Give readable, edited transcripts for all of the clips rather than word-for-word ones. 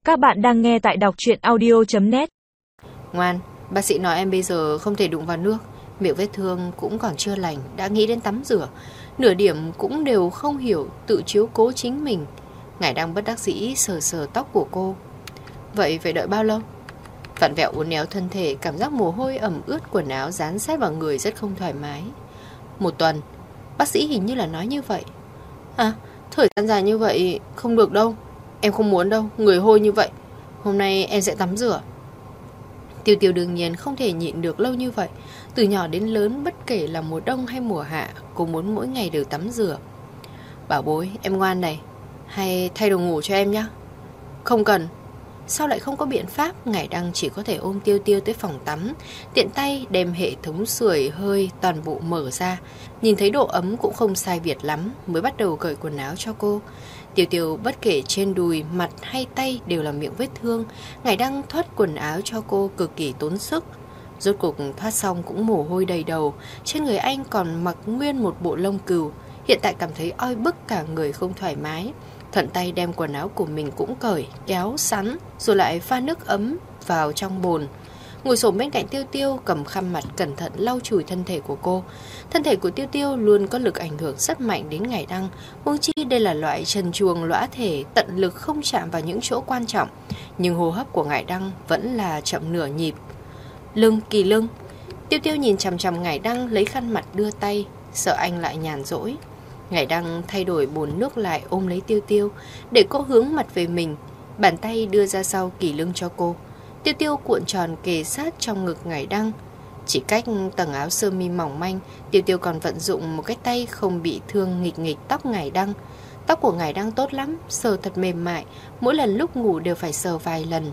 Các bạn đang nghe tại đọc truyện audio.net. Ngoan, bác sĩ nói em bây giờ không thể đụng vào nước. Miệng vết thương cũng còn chưa lành, đã nghĩ đến tắm rửa. Nửa điểm cũng đều không hiểu, tự chiếu cố chính mình. Ngài đang bất đắc dĩ sờ sờ tóc của cô. Vậy phải đợi bao lâu? Vặn vẹo uốn éo thân thể, cảm giác mồ hôi ẩm ướt quần áo dán sát vào người rất không thoải mái. 1 tuần. Bác sĩ hình như là nói như vậy. À, thời gian dài như vậy không được đâu. Em không muốn đâu, người hôi như vậy. Hôm nay em sẽ tắm rửa. Tiêu Tiêu đương nhiên không thể nhịn được lâu như vậy. Từ nhỏ đến lớn, bất kể là mùa đông hay mùa hạ, cô muốn mỗi ngày đều tắm rửa. Bảo bối, em ngoan này, hay thay đồ ngủ cho em nhé. Không cần. Sao lại không có biện pháp? Ngải Đăng chỉ có thể ôm Tiêu Tiêu tới phòng tắm, tiện tay đem hệ thống sưởi hơi toàn bộ mở ra. Nhìn thấy độ ấm cũng không sai biệt lắm, mới bắt đầu cởi quần áo cho cô. Tiêu Tiêu bất kể trên đùi, mặt hay tay đều là miệng vết thương. Ngải Đăng thoát quần áo cho cô cực kỳ tốn sức. Rốt cuộc thoát xong cũng mồ hôi đầy đầu. Trên người anh còn mặc nguyên một bộ lông cừu. Hiện tại cảm thấy oi bức cả người không thoải mái. Thuận tay đem quần áo của mình cũng cởi, kéo, sắn, rồi lại pha nước ấm vào trong bồn. Ngồi xổm bên cạnh Tiêu Tiêu, cầm khăn mặt cẩn thận lau chùi thân thể của cô. Thân thể của Tiêu Tiêu luôn có lực ảnh hưởng rất mạnh đến Ngải Đăng. Huống chi đây là loại trần truồng lõa thể, tận lực không chạm vào những chỗ quan trọng. Nhưng hô hấp của Ngải Đăng vẫn là chậm nửa nhịp. Lưng, kỳ lưng. Tiêu Tiêu nhìn chằm chằm Ngải Đăng, lấy khăn mặt đưa tay, sợ anh lại nhàn rỗi. Ngải Đăng thay đổi bồn nước lại, ôm lấy Tiêu Tiêu, để cô hướng mặt về mình. Bàn tay đưa ra sau kỳ lưng cho cô. Tiêu Tiêu cuộn tròn kề sát trong ngực Ngải Đăng. Chỉ cách tầng áo sơ mi mỏng manh, Tiêu Tiêu còn vận dụng một cái tay không bị thương nghịch nghịch tóc Ngải Đăng. Tóc của Ngải Đăng tốt lắm, sờ thật mềm mại, mỗi lần lúc ngủ đều phải sờ vài lần.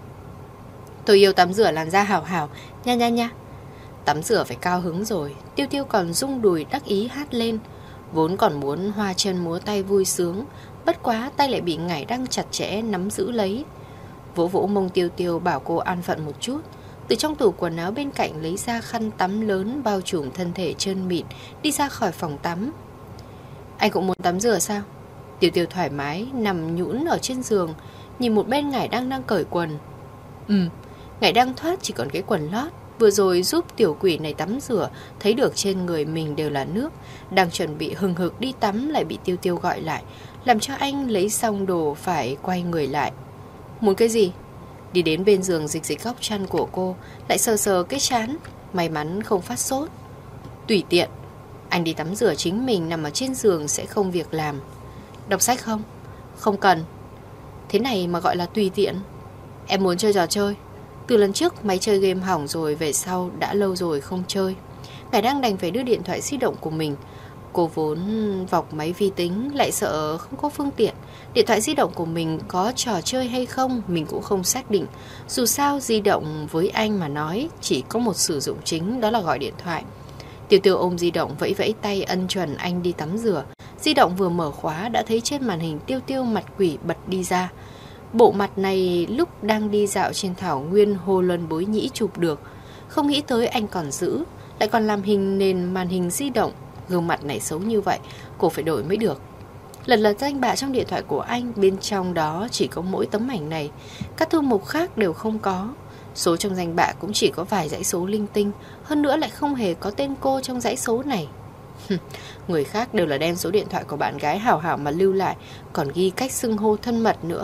Tôi yêu tắm rửa làn da hảo hảo, nha nha nha. Tắm rửa phải cao hứng rồi. Tiêu Tiêu còn rung đùi đắc ý hát lên. Vốn còn muốn hoa chân múa tay vui sướng, bất quá tay lại bị Ngải Đăng chặt chẽ nắm giữ lấy. Vỗ vỗ mông Tiêu Tiêu bảo cô an phận một chút. Từ trong tủ quần áo bên cạnh lấy ra khăn tắm lớn bao trùm thân thể trơn mịn, đi ra khỏi phòng tắm. Anh cũng muốn tắm rửa sao? Tiêu Tiêu thoải mái nằm nhũn ở trên giường, nhìn một bên Ngải Đăng đang cởi quần. Ngải Đăng thoát chỉ còn cái quần lót. Vừa rồi giúp tiểu quỷ này tắm rửa, thấy được trên người mình đều là nước. Đang chuẩn bị hừng hực đi tắm lại bị Tiêu Tiêu gọi lại, làm cho anh lấy xong đồ phải quay người lại. Muốn cái gì? Đi đến bên giường dịch dịch góc chăn của cô, lại sờ sờ cái trán. May mắn không phát sốt. Tùy tiện. Anh đi tắm rửa chính mình, nằm ở trên giường sẽ không việc làm. Đọc sách không? Không cần. Thế này mà gọi là tùy tiện? Em muốn chơi trò chơi. Từ lần trước máy chơi game hỏng rồi, về sau đã lâu rồi không chơi. Ngải Đăng đành phải đưa điện thoại di động của mình. Cô vốn vọc máy vi tính, lại sợ không có phương tiện. Điện thoại di động của mình có trò chơi hay không mình cũng không xác định. Dù sao di động với anh mà nói chỉ có một sử dụng chính, đó là gọi điện thoại. Tiêu Tiêu ôm di động vẫy vẫy tay ân chuẩn anh đi tắm rửa. Di động vừa mở khóa đã thấy trên màn hình Tiêu Tiêu mặt quỷ bật đi ra. Bộ mặt này lúc đang đi dạo trên thảo nguyên Hồ Luân Bối Nhĩ chụp được. Không nghĩ tới anh còn giữ, lại còn làm hình nền màn hình di động. Gương mặt này xấu như vậy, cô phải đổi mới được. Lần lượt danh bạ trong điện thoại của anh, bên trong đó chỉ có mỗi tấm ảnh này. Các thư mục khác đều không có. Số trong danh bạ cũng chỉ có vài dãy số linh tinh. Hơn nữa lại không hề có tên cô trong dãy số này. Người khác đều là đem số điện thoại của bạn gái hảo hảo mà lưu lại, còn ghi cách xưng hô thân mật nữa.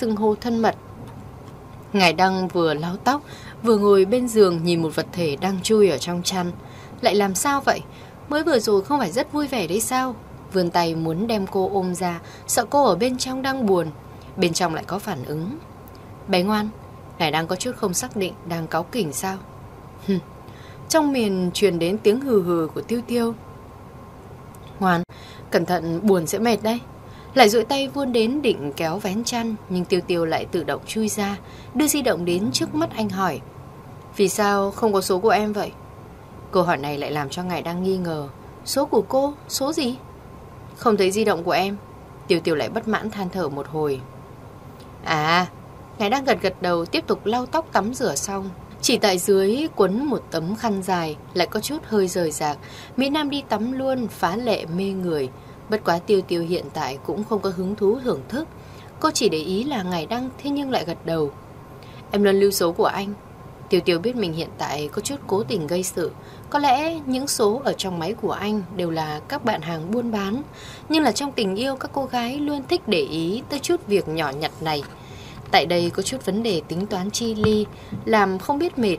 Ngải Đăng vừa lau tóc, vừa ngồi bên giường nhìn một vật thể đang chui ở trong chăn. Lại làm sao vậy? Mới vừa rồi không phải rất vui vẻ đấy sao? Vươn tay muốn đem cô ôm ra, sợ cô ở bên trong đang buồn. Bên trong lại có phản ứng. Bé ngoan. Ngải Đăng có chút không xác định, đang cáu kỉnh sao? Trong miền truyền đến tiếng hừ hừ của Tiêu Tiêu. Ngoan, cẩn thận buồn sẽ mệt đấy. Lại duỗi tay vươn đến định kéo vén chăn, nhưng Tiêu Tiêu lại tự động chui ra, đưa di động đến trước mắt anh hỏi. Vì sao không có số của em vậy? Câu hỏi này lại làm cho Ngải Đăng nghi ngờ. Số của cô? Số gì? Không thấy di động của em. Tiêu Tiêu lại bất mãn than thở một hồi. À, Ngải Đăng gật gật đầu, tiếp tục lau tóc tắm rửa xong. Chỉ tại dưới quấn một tấm khăn dài, lại có chút hơi rời rạc. Mỹ Nam đi tắm luôn, phá lệ mê người. Bất quá Tiêu Tiêu hiện tại cũng không có hứng thú thưởng thức. Cô chỉ để ý là Ngải Đăng, thế nhưng lại gật đầu. Em luôn lưu số của anh. Tiêu Tiêu biết mình hiện tại có chút cố tình gây sự. Có lẽ những số ở trong máy của anh đều là các bạn hàng buôn bán. Nhưng là trong tình yêu, các cô gái luôn thích để ý tới chút việc nhỏ nhặt này. Tại đây có chút vấn đề tính toán chi ly, làm không biết mệt.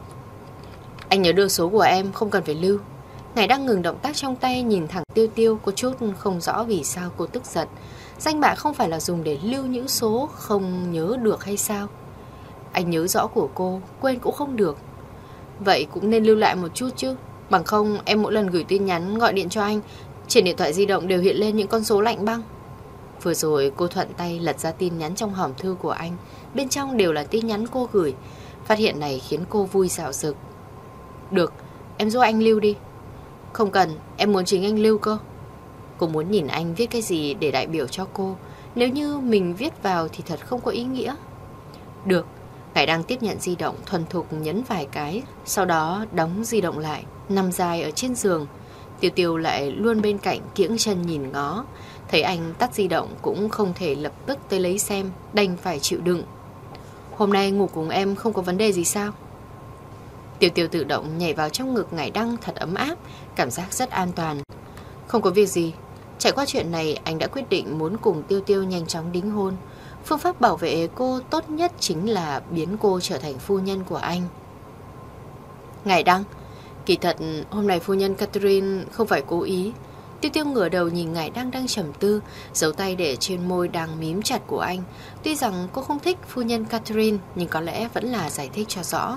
Anh nhớ đưa số của em, không cần phải lưu. Ngải đang ngừng động tác trong tay, nhìn thẳng Tiêu Tiêu, có chút không rõ vì sao cô tức giận. Danh bạ không phải là dùng để lưu những số không nhớ được hay sao? Anh nhớ rõ của cô, quên cũng không được. Vậy cũng nên lưu lại một chút chứ. Bằng không em mỗi lần gửi tin nhắn, gọi điện cho anh, trên điện thoại di động đều hiện lên những con số lạnh băng. Vừa rồi cô thuận tay lật ra tin nhắn trong hòm thư của anh. Bên trong đều là tin nhắn cô gửi. Phát hiện này khiến cô vui dạo dực. Được, em giúp anh lưu đi. Không cần, em muốn chính anh lưu cơ. Cô muốn nhìn anh viết cái gì để đại biểu cho cô. Nếu như mình viết vào thì thật không có ý nghĩa. Được. Ngải đang tiếp nhận di động, thuần thục nhấn vài cái, sau đó đóng di động lại, nằm dài ở trên giường. Tiêu Tiêu lại luôn bên cạnh kiễng chân nhìn ngó. Thấy anh tắt di động cũng không thể lập tức tới lấy xem, đành phải chịu đựng. Hôm nay ngủ cùng em không có vấn đề gì sao? Tiêu Tiêu tự động nhảy vào trong ngực Ngải Đăng, thật ấm áp, cảm giác rất an toàn. Không có việc gì. Trải qua chuyện này, anh đã quyết định muốn cùng Tiêu Tiêu nhanh chóng đính hôn. Phương pháp bảo vệ cô tốt nhất chính là biến cô trở thành phu nhân của anh. Ngải Đăng, kỳ thật hôm nay phu nhân Catherine không phải cố ý. Tiêu Tiêu ngửa đầu nhìn Ngải Đăng đang trầm tư, giấu tay để trên môi đang mím chặt của anh. Tuy rằng cô không thích phu nhân Catherine, nhưng có lẽ vẫn là giải thích cho rõ.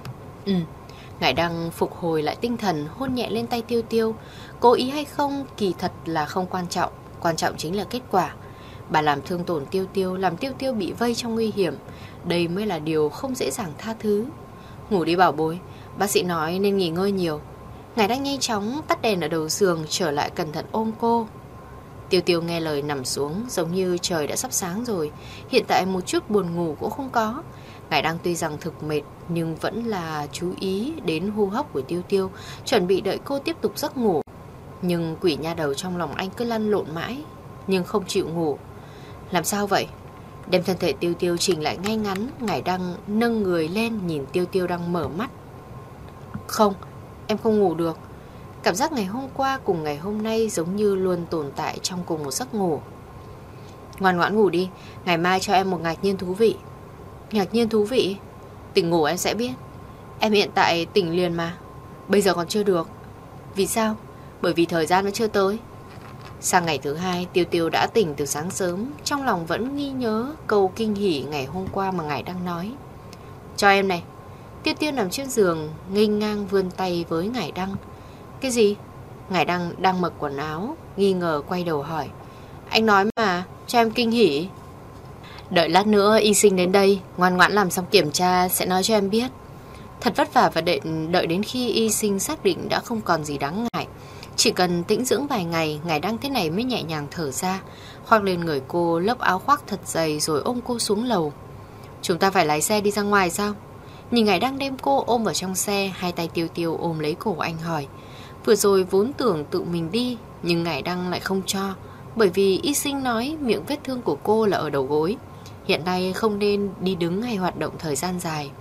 Ngải Đăng phục hồi lại tinh thần, hôn nhẹ lên tay Tiêu Tiêu. Cố ý hay không kỳ thật là không quan trọng, quan trọng chính là kết quả. Bà làm thương tổn Tiêu Tiêu, làm Tiêu Tiêu bị vây trong nguy hiểm. Đây mới là điều không dễ dàng tha thứ. Ngủ đi bảo bối, bác sĩ nói nên nghỉ ngơi nhiều. Ngải Đăng nhanh chóng tắt đèn ở đầu giường, trở lại cẩn thận ôm cô. Tiêu Tiêu nghe lời nằm xuống, giống như trời đã sắp sáng rồi. Hiện tại một chút buồn ngủ cũng không có. Ngải Đăng tuy rằng thực mệt, nhưng vẫn là chú ý đến hô hấp của Tiêu Tiêu, chuẩn bị đợi cô tiếp tục giấc ngủ. Nhưng quỷ nha đầu trong lòng anh cứ lăn lộn mãi, nhưng không chịu ngủ. Làm sao vậy? Đem thân thể Tiêu Tiêu chỉnh lại ngay ngắn, Ngải Đăng nâng người lên nhìn Tiêu Tiêu đang mở mắt. Không, em không ngủ được. Cảm giác ngày hôm qua cùng ngày hôm nay giống như luôn tồn tại trong cùng một giấc ngủ. Ngoan ngoãn ngủ đi, ngày mai cho em một ngạc nhiên thú vị. Ngạc nhiên thú vị? Tỉnh ngủ em sẽ biết. Em hiện tại tỉnh liền mà. Bây giờ còn chưa được. Vì sao? Bởi vì thời gian nó chưa tới. Sang ngày thứ hai, Tiêu Tiêu đã tỉnh từ sáng sớm, trong lòng vẫn ghi nhớ câu kinh hỉ ngày hôm qua mà Ngải Đăng nói. Cho em này. Tiêu Tiêu nằm trên giường, nghênh ngang vươn tay với Ngải Đăng. Cái gì? Ngải Đăng đang mặc quần áo, nghi ngờ quay đầu hỏi. Anh nói mà, cho em kinh hỉ. Đợi lát nữa y sinh đến đây, ngoan ngoãn làm xong kiểm tra sẽ nói cho em biết. Thật vất vả và đợi đến khi y sinh xác định đã không còn gì đáng ngại. Chỉ cần tĩnh dưỡng vài ngày, Ngải Đăng thế này mới nhẹ nhàng thở ra, khoác lên người cô lớp áo khoác thật dày rồi ôm cô xuống lầu. Chúng ta phải lái xe đi ra ngoài sao? Nhìn Ngải Đăng đem cô ôm vào trong xe, hai tay Tiêu Tiêu ôm lấy cổ anh hỏi. Vừa rồi vốn tưởng tự mình đi, nhưng Ngải Đăng lại không cho, bởi vì y sinh nói miệng vết thương của cô là ở đầu gối. Hiện nay không nên đi đứng hay hoạt động thời gian dài.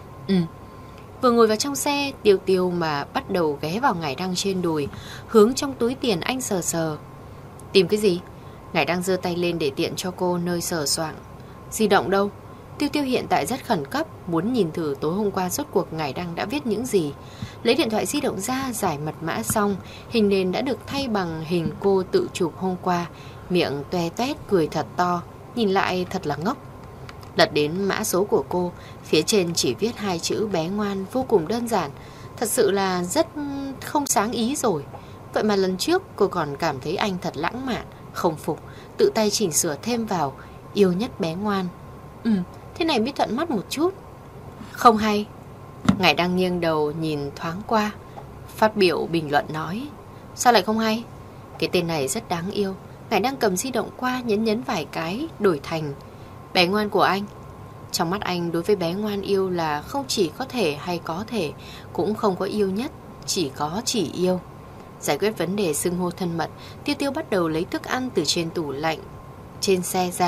Vừa ngồi vào trong xe, Tiêu Tiêu mà bắt đầu ghé vào Ngải Đăng trên đùi, hướng trong túi tiền anh sờ sờ. Tìm cái gì? Ngải Đăng giơ tay lên để tiện cho cô nơi sờ soạng. Di động đâu? Tiêu Tiêu hiện tại rất khẩn cấp, muốn nhìn thử tối hôm qua rốt cuộc Ngải Đăng đã viết những gì. Lấy điện thoại di động ra, giải mật mã xong, hình nền đã được thay bằng hình cô tự chụp hôm qua, miệng toe toét cười thật to, nhìn lại thật là ngốc. Lật đến mã số của cô, phía trên chỉ viết hai chữ bé ngoan, vô cùng đơn giản. Thật sự là rất không sáng ý rồi. Vậy mà lần trước cô còn cảm thấy anh thật lãng mạn, không phục, tự tay chỉnh sửa thêm vào yêu nhất bé ngoan. Thế này mới thuận mắt một chút. Không hay. Ngải đang nghiêng đầu nhìn thoáng qua, phát biểu bình luận nói. Sao lại không hay? Cái tên này rất đáng yêu. Ngải đang cầm di động qua, nhấn vài cái, đổi thành bé ngoan của anh. Trong mắt anh, đối với bé ngoan yêu là không chỉ có thể hay có thể, cũng không có yêu nhất, chỉ có chỉ yêu. Giải quyết vấn đề xưng hô thân mật, Tiêu Tiêu bắt đầu lấy thức ăn từ trên tủ lạnh trên xe ra,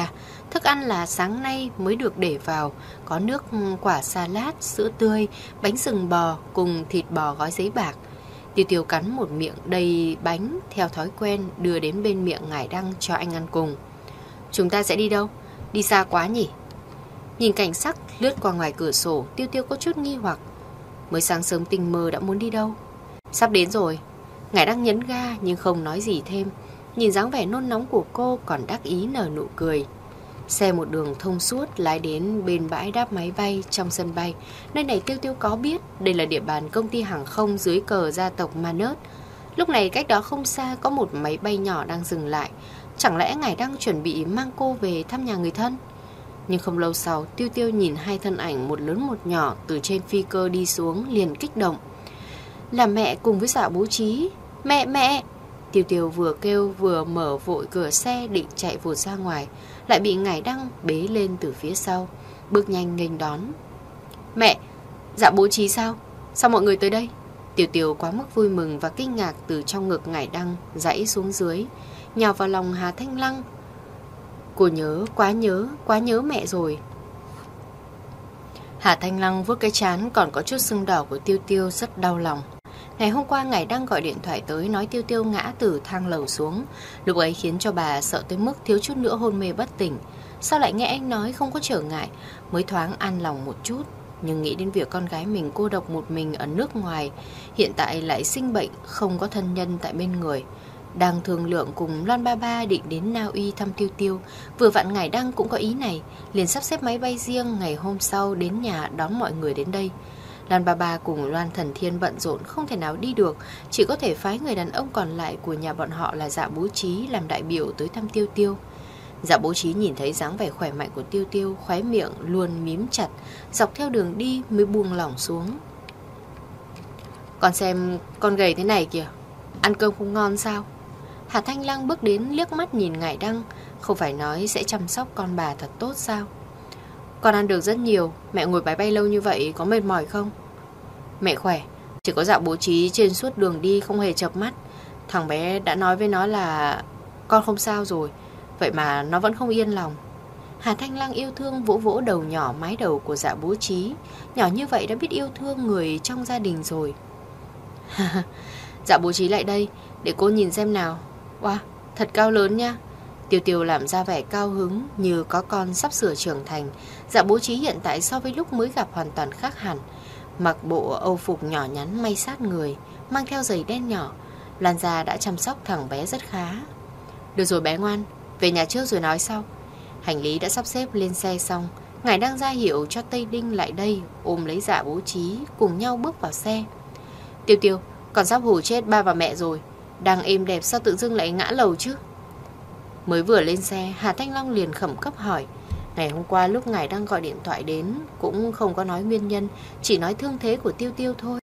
Thức ăn là sáng nay mới được để vào, có nước quả salad, sữa tươi, bánh sừng bò cùng thịt bò gói giấy bạc. Tiêu Tiêu cắn một miệng đầy bánh theo thói quen đưa đến bên miệng Ngải Đăng cho anh ăn cùng. Chúng ta sẽ đi đâu? Đi xa quá nhỉ? Nhìn cảnh sắc lướt qua ngoài cửa sổ, Tiêu Tiêu có chút nghi hoặc. Mới sáng sớm tinh mơ đã muốn đi đâu? Sắp đến rồi. Ngải Đăng nhấn ga nhưng không nói gì thêm. Nhìn dáng vẻ nôn nóng của cô còn đắc ý nở nụ cười. Xe một đường thông suốt lái đến bên bãi đáp máy bay trong sân bay. Nơi này Tiêu Tiêu có biết đây là địa bàn công ty hàng không dưới cờ gia tộc Manus. Lúc này cách đó không xa có một máy bay nhỏ đang dừng lại. Chẳng lẽ Ngải Đăng chuẩn bị mang cô về thăm nhà người thân? Nhưng không lâu sau, Tiêu Tiêu nhìn hai thân ảnh một lớn một nhỏ từ trên phi cơ đi xuống liền kích động. Là mẹ cùng với Dạ Bố Trí. Mẹ, mẹ! Tiêu Tiêu vừa kêu vừa mở vội cửa xe định chạy vụt ra ngoài, lại bị Ngải Đăng bế lên từ phía sau, bước nhanh nghênh đón. Mẹ! Dạ Bố Trí sao? Sao mọi người tới đây? Tiêu Tiêu quá mức vui mừng và kinh ngạc từ trong ngực Ngải Đăng giãy xuống dưới, nhào vào lòng Hà Thanh Lăng. Cô quá nhớ mẹ rồi. Hà Thanh Lăng vuốt cái trán còn có chút sưng đỏ của Tiêu Tiêu rất đau lòng. Ngày hôm qua Ngải Đăng gọi điện thoại tới nói Tiêu Tiêu ngã từ thang lầu xuống. Lúc ấy khiến cho bà sợ tới mức thiếu chút nữa hôn mê bất tỉnh. Sao lại nghe anh nói không có trở ngại, mới thoáng an lòng một chút. Nhưng nghĩ đến việc con gái mình cô độc một mình ở nước ngoài, hiện tại lại sinh bệnh, không có thân nhân tại bên người. Đang thương lượng cùng Loan Ba Ba định đến Na Uy thăm Tiêu Tiêu. Vừa vặn Ngải Đăng cũng có ý này, liền sắp xếp máy bay riêng ngày hôm sau đến nhà đón mọi người đến đây. Loan Ba Ba cùng Loan Thần Thiên bận rộn không thể nào đi được, chỉ có thể phái người đàn ông còn lại của nhà bọn họ là Dạ Bố Trí làm đại biểu tới thăm Tiêu Tiêu. Dạ Bố Trí nhìn thấy dáng vẻ khỏe mạnh của Tiêu Tiêu, khóe miệng luôn mím chặt, dọc theo đường đi mới buông lỏng xuống. Con xem con gầy thế này kìa, ăn cơm không ngon sao? Hà Thanh Lăng bước đến liếc mắt nhìn Ngải Đăng, không phải nói sẽ chăm sóc con bà thật tốt sao? Con ăn được rất nhiều, mẹ ngồi máy bay lâu như vậy có mệt mỏi không? Mẹ khỏe, chỉ có Dạ Bố Trí trên suốt đường đi không hề chợp mắt. Thằng bé đã nói với nó là con không sao rồi, vậy mà nó vẫn không yên lòng. Hà Thanh Lăng yêu thương vỗ vỗ đầu nhỏ mái đầu của Dạ Bố Trí. Nhỏ như vậy đã biết yêu thương người trong gia đình rồi. Dạ Bố Trí lại đây, để cô nhìn xem nào. Wow, thật cao lớn nha. Tiêu Tiêu làm ra vẻ cao hứng như có con sắp sửa trưởng thành. Dạ Bố Trí hiện tại so với lúc mới gặp hoàn toàn khác hẳn. Mặc bộ âu phục nhỏ nhắn may sát người, mang theo giày đen nhỏ. Lan da đã chăm sóc thằng bé rất khá. Được rồi bé ngoan, về nhà trước rồi nói sau. Hành lý đã sắp xếp lên xe xong, Ngải Đăng ra hiệu cho Tây Đinh lại đây, ôm lấy Dạ Bố Trí, cùng nhau bước vào xe. Tiêu Tiêu, còn sắp hù chết ba và mẹ rồi. Đang êm đẹp sao tự dưng lại ngã lầu chứ? Mới vừa lên xe, Hà Thanh Long liền khẩn cấp hỏi. Ngày hôm qua lúc Ngải Đăng gọi điện thoại đến cũng không có nói nguyên nhân, chỉ nói thương thế của Tiêu Tiêu thôi.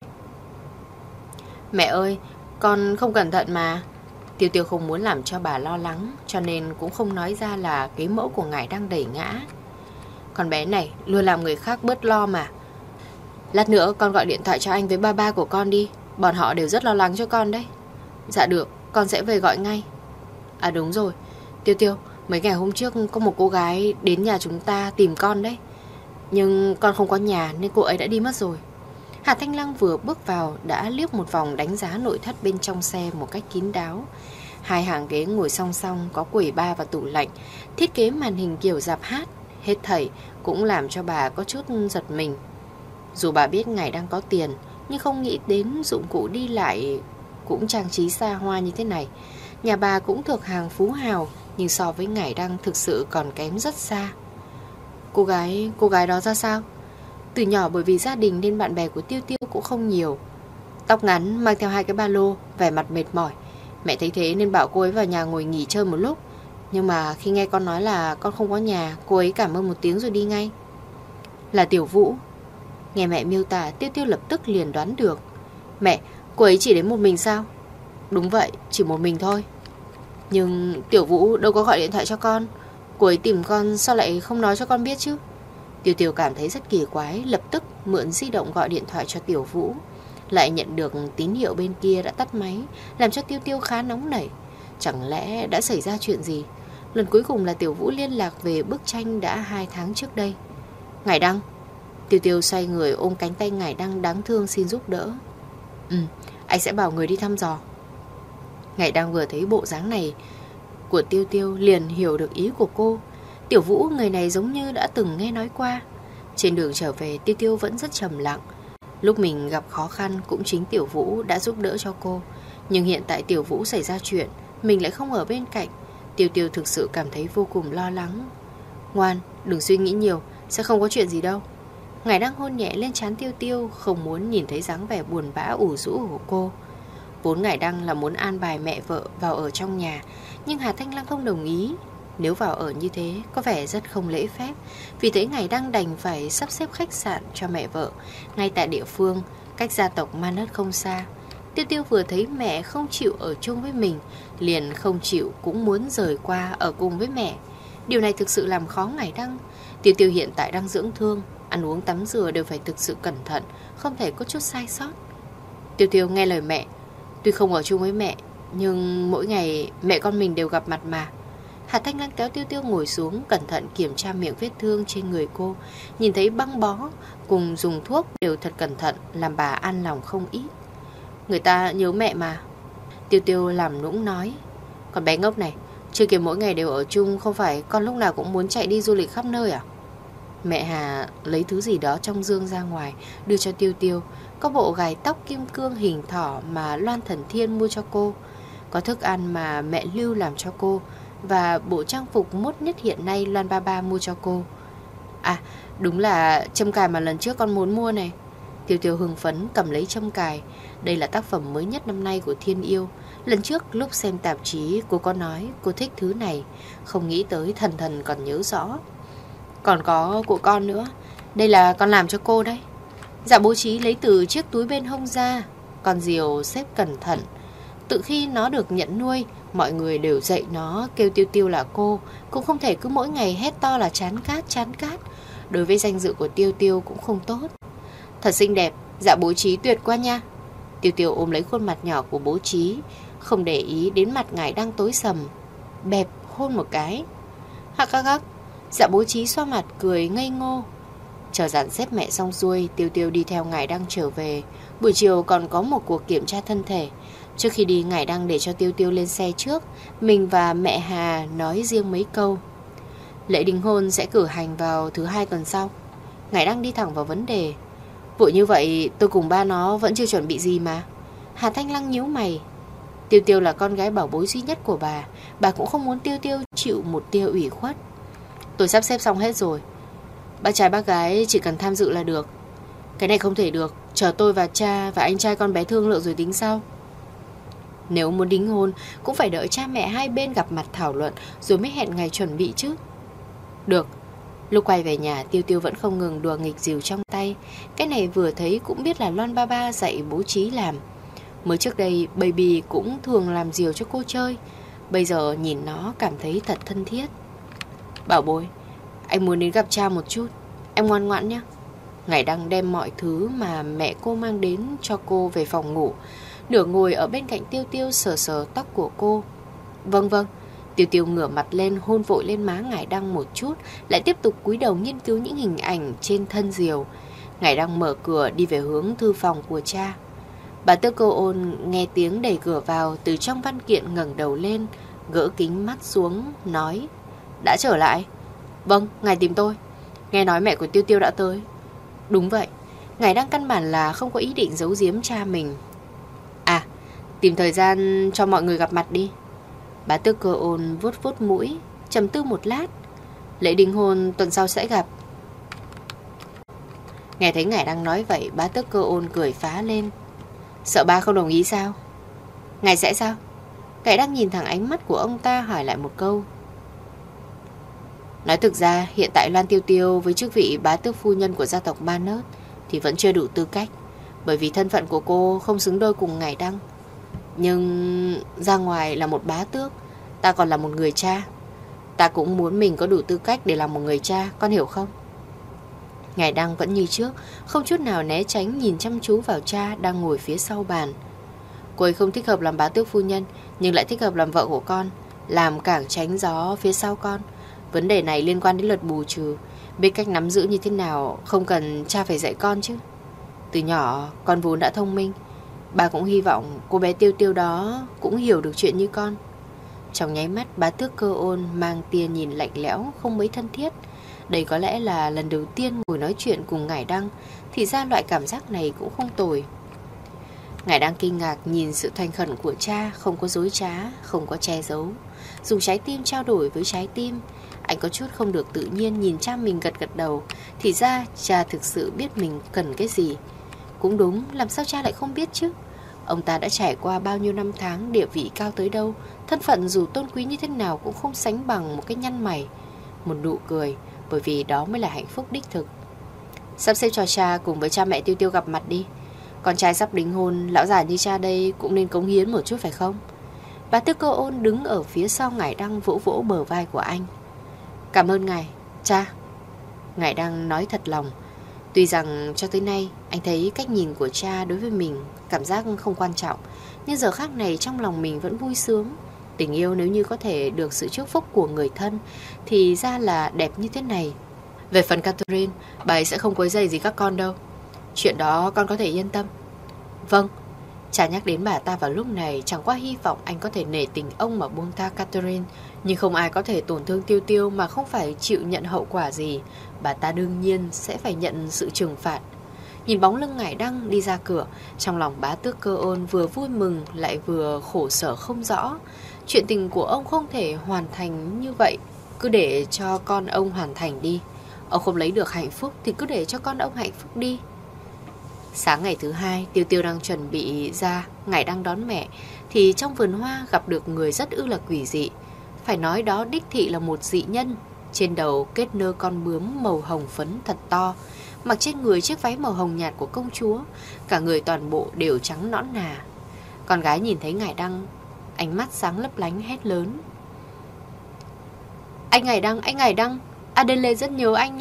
Mẹ ơi, con không cẩn thận mà. Tiêu Tiêu không muốn làm cho bà lo lắng, cho nên cũng không nói ra là cái mẫu của Ngải Đăng đẩy ngã. Con bé này luôn làm người khác bớt lo mà. Lát nữa con gọi điện thoại cho anh với ba ba của con đi, bọn họ đều rất lo lắng cho con đấy. Dạ được, con sẽ về gọi ngay. À đúng rồi, Tiêu Tiêu, mấy ngày hôm trước có một cô gái đến nhà chúng ta tìm con đấy. Nhưng con không có nhà nên cô ấy đã đi mất rồi. Hà Thanh Lăng vừa bước vào đã liếc một vòng đánh giá nội thất bên trong xe một cách kín đáo. Hai hàng ghế ngồi song song, có quầy bar và tủ lạnh, thiết kế màn hình kiểu rạp hát. Hết thảy cũng làm cho bà có chút giật mình. Dù bà biết Ngải đang có tiền, nhưng không nghĩ đến dụng cụ đi lại cũng trang trí xa hoa như thế này. Nhà bà cũng thuộc hàng phú hào, nhưng so với Ngải Đăng thực sự còn kém rất xa. Cô gái đó ra sao? Từ nhỏ bởi vì gia đình nên bạn bè của Tiêu Tiêu cũng không nhiều. Tóc ngắn, mang theo hai cái ba lô, vẻ mặt mệt mỏi. Mẹ thấy thế nên bảo cô ấy vào nhà ngồi nghỉ chơi một lúc. Nhưng mà khi nghe con nói là con không có nhà, cô ấy cảm ơn một tiếng rồi đi ngay. Là Tiểu Vũ. Nghe mẹ miêu tả, Tiêu Tiêu lập tức liền đoán được. Mẹ, cô ấy chỉ đến một mình sao? Đúng vậy, chỉ một mình thôi. Nhưng Tiểu Vũ đâu có gọi điện thoại cho con. Cô ấy tìm con sao lại không nói cho con biết chứ? Tiêu Tiêu cảm thấy rất kỳ quái, lập tức mượn di động gọi điện thoại cho Tiểu Vũ. Lại nhận được tín hiệu bên kia đã tắt máy, làm cho Tiêu Tiêu khá nóng nảy. Chẳng lẽ đã xảy ra chuyện gì? Lần cuối cùng là Tiểu Vũ liên lạc về bức tranh đã 2 tháng trước đây. Ngải Đăng. Tiêu Tiêu xoay người ôm cánh tay Ngải Đăng đáng thương xin giúp đỡ. Anh sẽ bảo người đi thăm dò. Ngải Đăng vừa thấy bộ dáng này của Tiêu Tiêu liền hiểu được ý của cô. Tiểu Vũ người này giống như đã từng nghe nói qua. Trên đường trở về, Tiêu Tiêu vẫn rất trầm lặng. Lúc mình gặp khó khăn cũng chính Tiểu Vũ đã giúp đỡ cho cô. Nhưng hiện tại Tiểu Vũ xảy ra chuyện, mình lại không ở bên cạnh. Tiêu Tiêu thực sự cảm thấy vô cùng lo lắng. Ngoan, đừng suy nghĩ nhiều, sẽ không có chuyện gì đâu. Ngải Đăng hôn nhẹ lên trán Tiêu Tiêu, không muốn nhìn thấy dáng vẻ buồn bã ủ rũ của cô. Vốn Ngải Đăng là muốn an bài mẹ vợ vào ở trong nhà, nhưng Hà Thanh Lăng không đồng ý. Nếu vào ở như thế có vẻ rất không lễ phép. Vì thế Ngải Đăng đành phải sắp xếp khách sạn cho mẹ vợ ngay tại địa phương, cách gia tộc Ma Nớt không xa. Tiêu Tiêu vừa thấy mẹ không chịu ở chung với mình, liền không chịu cũng muốn rời qua ở cùng với mẹ. Điều này thực sự làm khó Ngải Đăng. Tiêu Tiêu hiện tại đang dưỡng thương, ăn uống tắm rửa đều phải thực sự cẩn thận, không thể có chút sai sót. Tiêu Tiêu nghe lời mẹ. Tuy không ở chung với mẹ, nhưng mỗi ngày mẹ con mình đều gặp mặt mà. Hà Thanh Lăng kéo Tiêu Tiêu ngồi xuống, cẩn thận kiểm tra miệng vết thương trên người cô. Nhìn thấy băng bó cùng dùng thuốc đều thật cẩn thận, làm bà an lòng không ít. Người ta nhớ mẹ mà. Tiêu Tiêu làm nũng nói. Con bé ngốc này, chưa kể mỗi ngày đều ở chung, không phải con lúc nào cũng muốn chạy đi du lịch khắp nơi à? Mẹ Hà lấy thứ gì đó trong dương ra ngoài, đưa cho Tiêu Tiêu. Có bộ gài tóc kim cương hình thỏ mà Loan Thần Thiên mua cho cô, có thức ăn mà mẹ Lưu làm cho cô, và bộ trang phục mốt nhất hiện nay Loan Ba Ba mua cho cô. À, đúng là châm cài mà lần trước con muốn mua này. Tiêu Tiêu hưng phấn cầm lấy châm cài. Đây là tác phẩm mới nhất năm nay của Thiên Yêu. Lần trước lúc xem tạp chí cô có nói cô thích thứ này, không nghĩ tới thần thần còn nhớ rõ. Còn có của con nữa, đây là con làm cho cô đấy. Dạ bố trí lấy từ chiếc túi bên hông ra. Con diều xếp cẩn thận. Từ khi nó được nhận nuôi, mọi người đều dạy nó kêu Tiêu Tiêu là cô. Cũng không thể cứ mỗi ngày hét to là chán cát, chán cát. Đối với danh dự của Tiêu Tiêu cũng không tốt. Thật xinh đẹp, dạ bố trí tuyệt quá nha. Tiêu Tiêu ôm lấy khuôn mặt nhỏ của bố trí, không để ý đến mặt Ngải đang tối sầm, bẹp hôn một cái. Hắc hắc hắc. Dạ bố trí xoa mặt cười ngây ngô. Chờ dàn xếp mẹ xong xuôi, Tiêu Tiêu đi theo Ngải Đăng trở về. Buổi chiều còn có một cuộc kiểm tra thân thể. Trước khi đi, Ngải Đăng để cho Tiêu Tiêu lên xe trước. Mình và mẹ Hà nói riêng mấy câu. Lễ đính hôn sẽ cử hành vào thứ 2 tuần sau. Ngải Đăng đi thẳng vào vấn đề. Vội như vậy tôi cùng ba nó vẫn chưa chuẩn bị gì mà. Hà Thanh Lăng nhíu mày. Tiêu Tiêu là con gái bảo bối duy nhất của bà cũng không muốn Tiêu Tiêu chịu một tia ủy khuất. Tôi sắp xếp xong hết rồi, bác trai bác gái chỉ cần tham dự là được. Cái này không thể được, chờ tôi và cha và anh trai con bé thương lượng rồi tính sau. Nếu muốn đính hôn cũng phải đợi cha mẹ hai bên gặp mặt thảo luận rồi mới hẹn ngày chuẩn bị chứ. Được. Lúc quay về nhà, Tiêu Tiêu vẫn không ngừng đùa nghịch rìu trong tay. Cái này vừa thấy cũng biết là Loan Ba Ba dạy bố trí làm. Mới trước đây Baby cũng thường làm rìu cho cô chơi. Bây giờ nhìn nó cảm thấy thật thân thiết. Bảo bối, anh muốn đến gặp cha một chút. Em ngoan ngoãn nhé. Ngải Đăng đem mọi thứ mà mẹ cô mang đến cho cô về phòng ngủ. Nửa ngồi ở bên cạnh Tiêu Tiêu sờ sờ tóc của cô. Vâng vâng. Tiêu Tiêu ngửa mặt lên hôn vội lên má Ngải Đăng một chút, lại tiếp tục cúi đầu nghiên cứu những hình ảnh trên thân diều. Ngải Đăng mở cửa đi về hướng thư phòng của cha. Bà Tước Cô Ôn nghe tiếng đẩy cửa vào, từ trong văn kiện ngẩng đầu lên, gỡ kính mắt xuống, nói: Đã trở lại? Vâng, ngài tìm tôi. Nghe nói mẹ của Tiêu Tiêu đã tới. Đúng vậy, ngài đang căn bản là không có ý định giấu giếm cha mình. À, tìm thời gian cho mọi người gặp mặt đi. Bà Tước Cô Ôn vuốt vuốt mũi, trầm tư một lát. Lễ đính hôn tuần sau sẽ gặp. Nghe thấy ngài đang nói vậy, bà Tước Cô Ôn cười phá lên. Sợ ba không đồng ý sao? Ngài sẽ sao? Ngài đang nhìn thẳng ánh mắt của ông ta, hỏi lại một câu. Nói thực ra, hiện tại Loan Tiêu Tiêu với chức vị bá tước phu nhân của gia tộc Ma Nớt thì vẫn chưa đủ tư cách, bởi vì thân phận của cô không xứng đôi cùng Ngải Đăng. Nhưng ra ngoài là một bá tước, ta còn là một người cha. Ta cũng muốn mình có đủ tư cách để làm một người cha, con hiểu không? Ngải Đăng vẫn như trước, không chút nào né tránh, nhìn chăm chú vào cha đang ngồi phía sau bàn. Cô ấy không thích hợp làm bá tước phu nhân, nhưng lại thích hợp làm vợ của con. làm cảng tránh gió phía sau con. Vấn đề này liên quan đến luật bù trừ, biết cách nắm giữ như thế nào không cần cha phải dạy con chứ. Từ nhỏ con vốn đã thông minh, bà cũng hy vọng cô bé Tiêu Tiêu đó cũng hiểu được chuyện như con. Trong nháy mắt, bá tước Cơ Ôn mang tia nhìn lạnh lẽo, không mấy thân thiết. Đây có lẽ là lần đầu tiên ngồi nói chuyện cùng Ngải Đăng, thì ra loại cảm giác này cũng không tồi. Ngải Đăng kinh ngạc nhìn sự thành khẩn của cha, không có dối trá, không có che giấu, dùng trái tim trao đổi với trái tim. Anh có chút không được tự nhiên nhìn cha mình gật gật đầu. Thì ra cha thực sự biết mình cần cái gì. Cũng đúng, làm sao cha lại không biết chứ. Ông ta đã trải qua bao nhiêu năm tháng, địa vị cao tới đâu, thân phận dù tôn quý như thế nào cũng không sánh bằng một cái nhăn mày, một nụ cười, bởi vì đó mới là hạnh phúc đích thực. Sắp xếp cho cha cùng với cha mẹ Tiêu Tiêu gặp mặt đi. Con trai sắp đính hôn, lão già như cha đây cũng nên cống hiến một chút phải không? Bá tước Cơ Ôn đứng ở phía sau Ngải Đăng vỗ vỗ bờ vai của anh. Cảm ơn ngài, cha. Ngải Đăng nói thật lòng. Tuy rằng cho tới nay anh thấy cách nhìn của cha đối với mình cảm giác không quan trọng, nhưng giờ khác này trong lòng mình vẫn vui sướng. Tình yêu nếu như có thể được sự chúc phúc của người thân thì ra là đẹp như thế này. Về phần Catherine, bà ấy sẽ không quấy rầy gì các con đâu. Chuyện đó con có thể yên tâm. Vâng. Cha nhắc đến bà ta vào lúc này chẳng qua hy vọng anh có thể nể tình ông mà buông tha Catherine. Nhưng không ai có thể tổn thương Tiêu Tiêu mà không phải chịu nhận hậu quả gì. Bà ta đương nhiên sẽ phải nhận sự trừng phạt. Nhìn bóng lưng Ngải Đăng đi ra cửa, trong lòng bá tước Cơ Ôn vừa vui mừng lại vừa khổ sở không rõ. Chuyện tình của ông không thể hoàn thành như vậy, cứ để cho con ông hoàn thành đi. Ông không lấy được hạnh phúc thì cứ để cho con ông hạnh phúc đi. Sáng ngày thứ hai, Tiêu Tiêu đang chuẩn bị ra Ngải Đăng đón mẹ, thì trong vườn hoa gặp được người rất ư là quỷ dị. Phải nói đó đích thị là một dị nhân. Trên đầu kết nơ con bướm màu hồng phấn thật to, mặc trên người chiếc váy màu hồng nhạt của công chúa. Cả người toàn bộ đều trắng nõn nà. Con gái nhìn thấy Ngải Đăng, ánh mắt sáng lấp lánh hét lớn. Anh Ngải Đăng, Adele rất nhớ anh nha.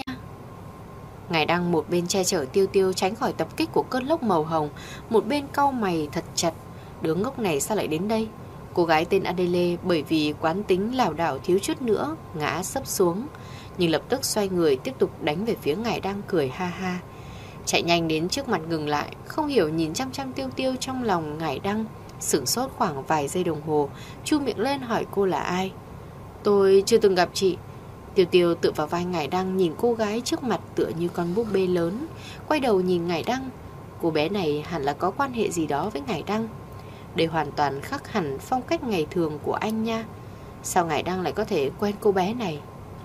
Ngải Đăng một bên che chở Tiêu Tiêu tránh khỏi tập kích của cơn lốc màu hồng, một bên cau mày thật chặt. Đứa ngốc này sao lại đến đây? Cô gái tên Adele bởi vì quán tính lảo đảo thiếu chút nữa ngã sấp xuống, nhưng lập tức xoay người tiếp tục đánh về phía Ngải Đăng, cười ha ha. Chạy nhanh đến trước mặt ngừng lại, không hiểu nhìn chăm chăm Tiêu Tiêu trong lòng Ngải Đăng. Sửng sốt khoảng vài giây đồng hồ, chu miệng lên hỏi cô là ai. Tôi chưa từng gặp chị. Tiêu Tiêu tựa vào vai Ngải Đăng, nhìn cô gái trước mặt tựa như con búp bê lớn. Quay đầu nhìn Ngải Đăng. Cô bé này hẳn là có quan hệ gì đó với Ngải Đăng. Đây hoàn toàn khác hẳn phong cách ngày thường của anh nha. Sao Ngải Đăng lại có thể quen cô bé này?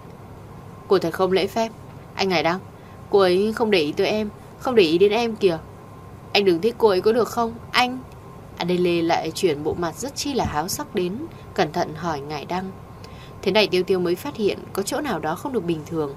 Cô thật không lễ phép. Anh Ngải Đăng, cô ấy không để ý tới em, không để ý đến em kìa. Anh đừng thích cô ấy có được không? Anh... Adele lại chuyển bộ mặt rất chi là háo sắc đến, cẩn thận hỏi Ngải Đăng. Thế này Tiêu Tiêu mới phát hiện có chỗ nào đó không được bình thường.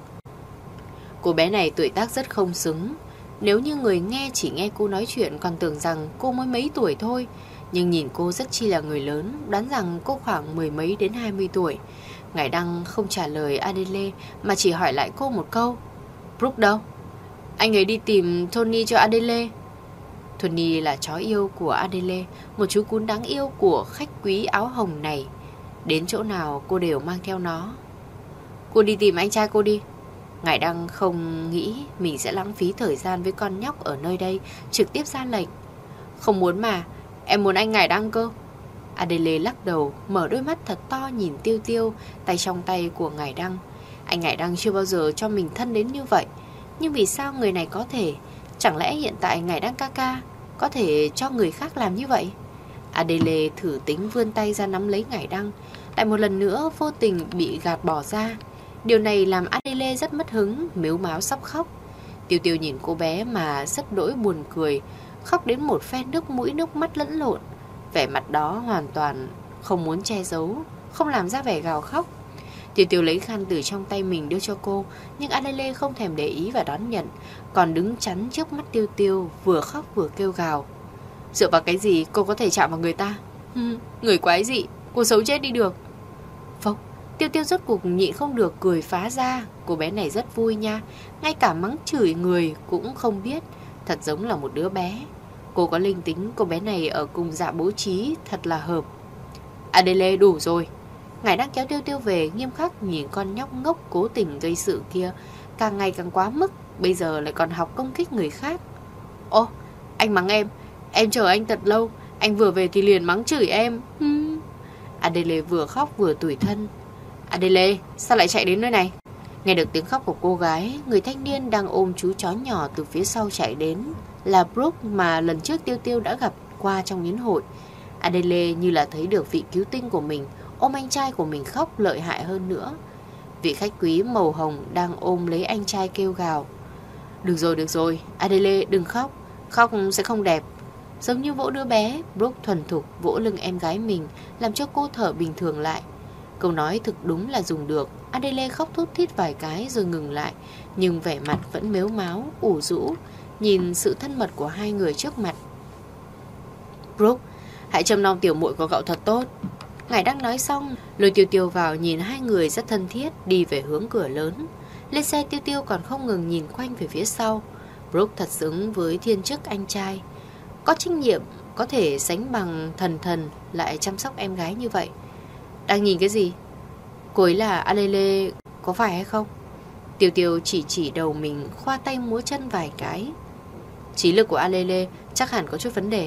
Cô bé này tuổi tác rất không xứng. Nếu như người nghe chỉ nghe cô nói chuyện còn tưởng rằng cô mới mấy tuổi thôi, nhưng nhìn cô rất chi là người lớn, đoán rằng cô khoảng mười mấy đến 20 tuổi. Ngải Đăng không trả lời Adele mà chỉ hỏi lại cô một câu. Brooke đâu? Anh ấy đi tìm Tony cho Adele. Tony là chó yêu của Adele, một chú cún đáng yêu của khách quý áo hồng này. Đến chỗ nào cô đều mang theo nó. Cô đi tìm anh trai cô đi. Ngải Đăng không nghĩ mình sẽ lãng phí thời gian với con nhóc ở nơi đây, trực tiếp ra lệnh. Không muốn mà, em muốn anh Ngải Đăng cơ. Adele lắc đầu, mở đôi mắt thật to nhìn Tiêu Tiêu, tay trong tay của Ngải Đăng. Anh Ngải Đăng chưa bao giờ cho mình thân đến như vậy. Nhưng vì sao người này có thể? Chẳng lẽ hiện tại Ngải Đăng ca ca có thể cho người khác làm như vậy? Adele thử tính vươn tay ra nắm lấy Ngải Đăng, lại một lần nữa vô tình bị gạt bỏ ra. Điều này làm Adele rất mất hứng, mếu máo sắp khóc. Tiêu Tiêu nhìn cô bé mà rất đỗi buồn cười, khóc đến một phen nước mũi nước mắt lẫn lộn. Vẻ mặt đó hoàn toàn không muốn che giấu, không làm ra vẻ gào khóc. Tiêu Tiêu lấy khăn từ trong tay mình đưa cho cô, nhưng Adele không thèm để ý và đón nhận, còn đứng chắn trước mắt Tiêu Tiêu, vừa khóc vừa kêu gào. Dựa vào cái gì cô có thể chạm vào người ta? Người quái dị, cô xấu chết đi được. Phốc, Tiêu Tiêu rốt cuộc nhịn không được cười phá ra. Cô bé này rất vui nha, ngay cả mắng chửi người cũng không biết, thật giống là một đứa bé. Cô có linh tính cô bé này ở cùng dạ bố trí thật là hợp. Adele đủ rồi. Ngải đang kéo Tiêu Tiêu về, nghiêm khắc nhìn con nhóc ngốc cố tình gây sự kia, càng ngày càng quá mức, bây giờ lại còn học công kích người khác. Ô, anh mắng em chờ anh thật lâu, anh vừa về thì liền mắng chửi em. Adele vừa khóc vừa tủi thân. Adele, sao lại chạy đến nơi này? Nghe được tiếng khóc của cô gái, người thanh niên đang ôm chú chó nhỏ từ phía sau chạy đến. Là Brooke mà lần trước Tiêu Tiêu đã gặp qua trong yến hội. Adele như là thấy được vị cứu tinh của mình, ôm anh trai của mình khóc lợi hại hơn nữa. Vị khách quý màu hồng đang ôm lấy anh trai kêu gào. Được rồi, Adele đừng khóc, khóc sẽ không đẹp. Giống như vỗ đứa bé, Brooke thuần thục vỗ lưng em gái mình, làm cho cô thở bình thường lại. Câu nói thực đúng là dùng được. Adele khóc thút thít vài cái rồi ngừng lại, nhưng vẻ mặt vẫn mếu máo, ủ rũ, nhìn sự thân mật của hai người trước mặt. Brooke, hãy trông nom tiểu muội của cậu thật tốt. Ngải đang nói xong, lôi Tiêu Tiêu vào, nhìn hai người rất thân thiết, đi về hướng cửa lớn. Lên xe Tiêu Tiêu còn không ngừng nhìn quanh về phía sau. Brooke thật xứng với thiên chức anh trai, có trách nhiệm, có thể sánh bằng thần lại chăm sóc em gái như vậy. Đang nhìn cái gì? Cô ấy là Adele có phải hay không? Tiêu Tiêu chỉ đầu mình, khoa tay múa chân vài cái. Trí lực của Adele chắc hẳn có chút vấn đề.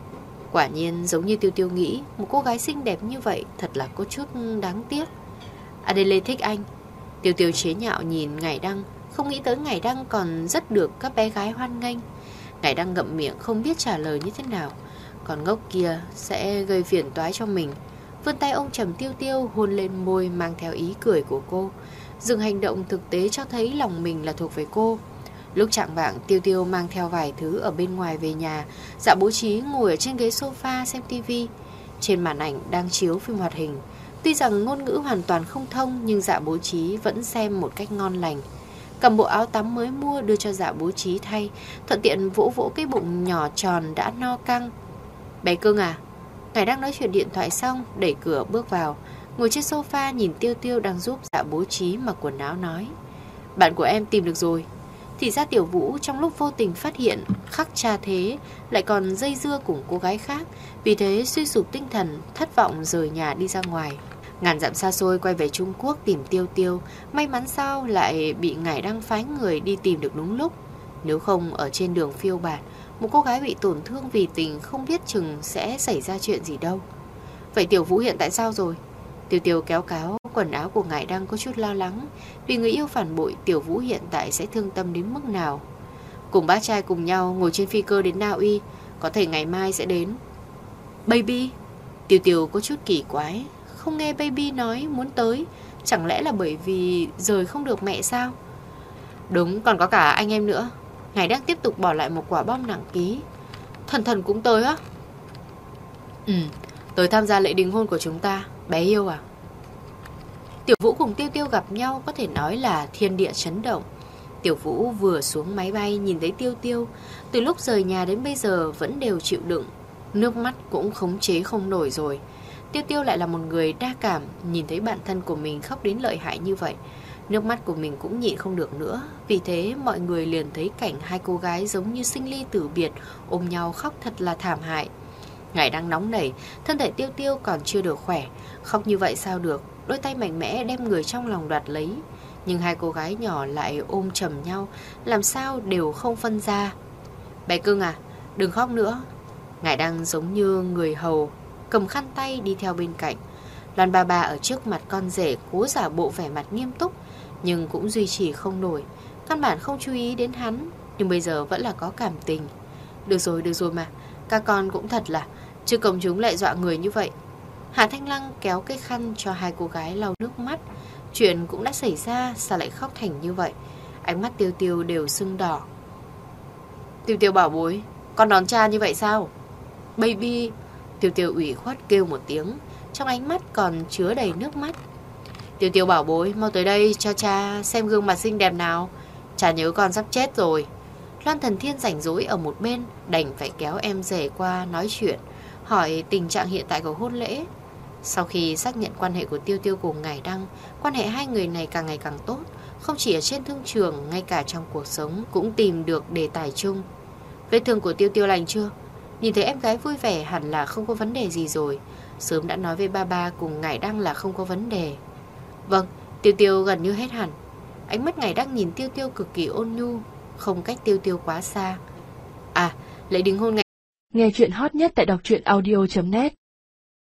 Quả nhiên giống như Tiêu Tiêu nghĩ, một cô gái xinh đẹp như vậy thật là có chút đáng tiếc. Adele thích anh. Tiêu Tiêu chế nhạo nhìn Ngải Đăng, không nghĩ tới Ngải Đăng còn rất được các bé gái hoan nghênh. Ngải Đăng ngậm miệng không biết trả lời như thế nào. Còn ngốc kia sẽ gây phiền toái cho mình. Vươn tay ôm chầm Tiêu Tiêu, hôn lên môi mang theo ý cười của cô. Dừng hành động thực tế cho thấy lòng mình là thuộc về cô. Lúc chạng vạng, Tiêu Tiêu mang theo vài thứ ở bên ngoài về nhà. Dạ Bố Trí ngồi ở trên ghế sofa xem tivi. Trên màn ảnh đang chiếu phim hoạt hình. Tuy rằng ngôn ngữ hoàn toàn không thông, nhưng Dạ Bố Trí vẫn xem một cách ngon lành. Cầm bộ áo tắm mới mua đưa cho Dạ Bố Trí thay, thuận tiện vỗ vỗ cái bụng nhỏ tròn đã no căng. Bé cưng à? Ngải đang nói chuyện điện thoại xong, đẩy cửa bước vào, ngồi trên sofa nhìn Tiêu Tiêu đang giúp Dạ Bố Trí mặc quần áo nói. Bạn của em tìm được rồi. Thì ra Tiểu Vũ trong lúc vô tình phát hiện khắc cha thế lại còn dây dưa cùng cô gái khác, vì thế suy sụp tinh thần, thất vọng rời nhà đi ra ngoài. Ngàn dặm xa xôi quay về Trung Quốc tìm Tiêu Tiêu, may mắn sao lại bị Ngải Đăng phái người đi tìm được đúng lúc. Nếu không ở trên đường phiêu bạt, một cô gái bị tổn thương vì tình không biết chừng sẽ xảy ra chuyện gì đâu. Vậy Tiểu Vũ hiện tại sao rồi? Tiêu Tiêu kéo cáo quần áo của Ngải Đăng có chút lo lắng, vì người yêu phản bội Tiểu Vũ hiện tại sẽ thương tâm đến mức nào. Cùng bác trai cùng nhau ngồi trên phi cơ đến Na Uy, có thể ngày mai sẽ đến. Baby? Tiêu Tiêu có chút kỳ quái, không nghe Baby nói muốn tới, chẳng lẽ là bởi vì rời không được mẹ sao? Đúng, còn có cả anh em nữa. Ngải Đăng tiếp tục bỏ lại một quả bom nặng ký. Thần cũng tới á? Tới tham gia lễ đính hôn của chúng ta, bé yêu à? Tiểu Vũ cùng Tiêu Tiêu gặp nhau có thể nói là thiên địa chấn động. Tiểu Vũ vừa xuống máy bay nhìn thấy Tiêu Tiêu, từ lúc rời nhà đến bây giờ vẫn đều chịu đựng, nước mắt cũng khống chế không nổi rồi. Tiêu Tiêu lại là một người đa cảm, nhìn thấy bạn thân của mình khóc đến lợi hại như vậy, nước mắt của mình cũng nhịn không được nữa. Vì thế mọi người liền thấy cảnh hai cô gái giống như sinh ly tử biệt, ôm nhau khóc thật là thảm hại. Ngải đang nóng nảy, thân thể Tiêu Tiêu còn chưa được khỏe, khóc như vậy sao được, đôi tay mạnh mẽ đem người trong lòng đoạt lấy. Nhưng hai cô gái nhỏ lại ôm chầm nhau, làm sao đều không phân ra. Bé cưng à, đừng khóc nữa. Ngải đang giống như người hầu, cầm khăn tay đi theo bên cạnh. Loan ba ở trước mặt con rể cố giả bộ vẻ mặt nghiêm túc, nhưng cũng duy trì không nổi, căn bản không chú ý đến hắn, nhưng bây giờ vẫn là có cảm tình. Được rồi mà, các con cũng thật là, chứ công chúng lại dọa người như vậy. Hà Thanh Lăng kéo cái khăn cho hai cô gái lau nước mắt. Chuyện cũng đã xảy ra, sao lại khóc thành như vậy? Ánh mắt Tiêu Tiêu đều sưng đỏ. Tiêu Tiêu bảo bối, con đón cha như vậy sao? Baby. Tiêu Tiêu ủy khuất kêu một tiếng, trong ánh mắt còn chứa đầy nước mắt. Tiêu Tiêu bảo bối, mau tới đây cho cha xem gương mặt xinh đẹp nào. Cha nhớ con sắp chết rồi. Loan Thần Thiên rảnh rỗi ở một bên, đành phải kéo em rể qua nói chuyện, hỏi tình trạng hiện tại của hôn lễ. Sau khi xác nhận quan hệ của Tiêu Tiêu cùng Ngải Đăng, quan hệ hai người này càng ngày càng tốt, không chỉ ở trên thương trường, ngay cả trong cuộc sống cũng tìm được đề tài chung. Vết thương của Tiêu Tiêu lành chưa? Nhìn thấy em gái vui vẻ hẳn là không có vấn đề gì rồi. Sớm đã nói với ba cùng Ngải Đăng là không có vấn đề. Vâng, Tiêu Tiêu gần như hết hẳn. Ánh mắt Ngải Đăng nhìn Tiêu Tiêu cực kỳ ôn nhu, không cách Tiêu Tiêu quá xa. À, lễ đính hôn ngày... Nghe chuyện hot nhất tại đọc truyện audio.net